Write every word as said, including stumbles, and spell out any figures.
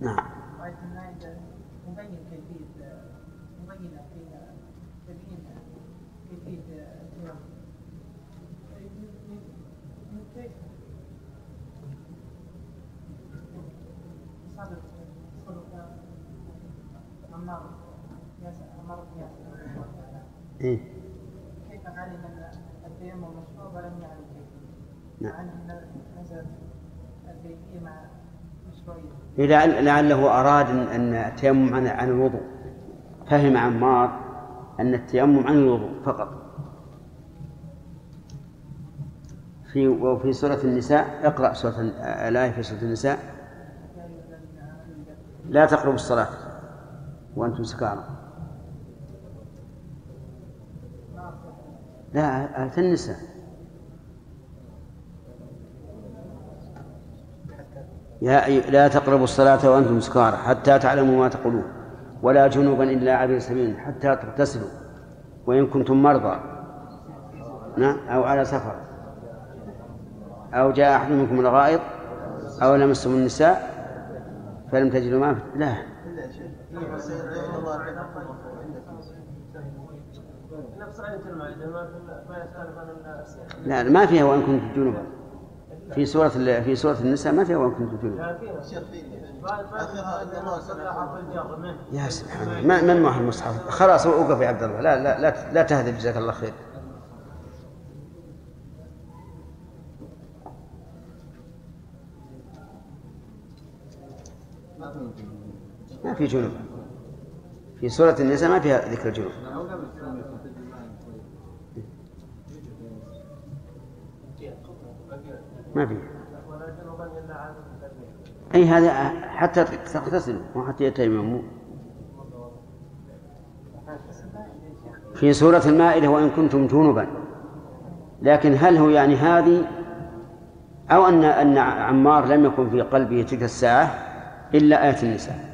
نعم. مبين كيفية مبينة في تبيين كيفية التيمم. كيف صدق صدق عمار ياسر عمار ياسر إيه؟ كيف علم أن التيمم مشروع ولم يعلم كيف؟ نعم. مع أن نزل الكيفية مع مشروعية. لعله أراد أن التيمم عن عن الوضوء، فهم عمار أن التيمم عن الوضوء فقط. في وفي سورة النساء، اقرأ سورة الآية في سورة النساء: لا تقربوا الصلاة وأنتم سكارى. لا، آية النساء. يا لا تقربوا الصلاة وأنتم سكارى حتى تعلموا ما تقولون ولا جنوبا إلا عابر سبيل حتى تغتسلوا وإن كنتم مرضى أو على سفر أو جاء أحد منكم من الغائط أو لمستم النساء فلم تجدوا ماء. لا لا ما فيها وإن كنتم جنوبا. في سورة في سورة النساء ما فيها وإن كنتم جنوبا. يا سبحان الله، ما من معه المصحف. خلاص وقف يا عبد الله، لا لا لا, لا تهذب، جزاك الله خير. ما في جنوب في سورة النساء، ما فيها ذكر الجنوب. ما فيه أي هذا حتى تغتسلوا وحتى يتيمموا. في سورة المائدة وإن كنتم جنبا، لكن هل هو يعني هذه أو أن أن عمار لم يكن في قلبه تلك الساعة إلا آية النساء؟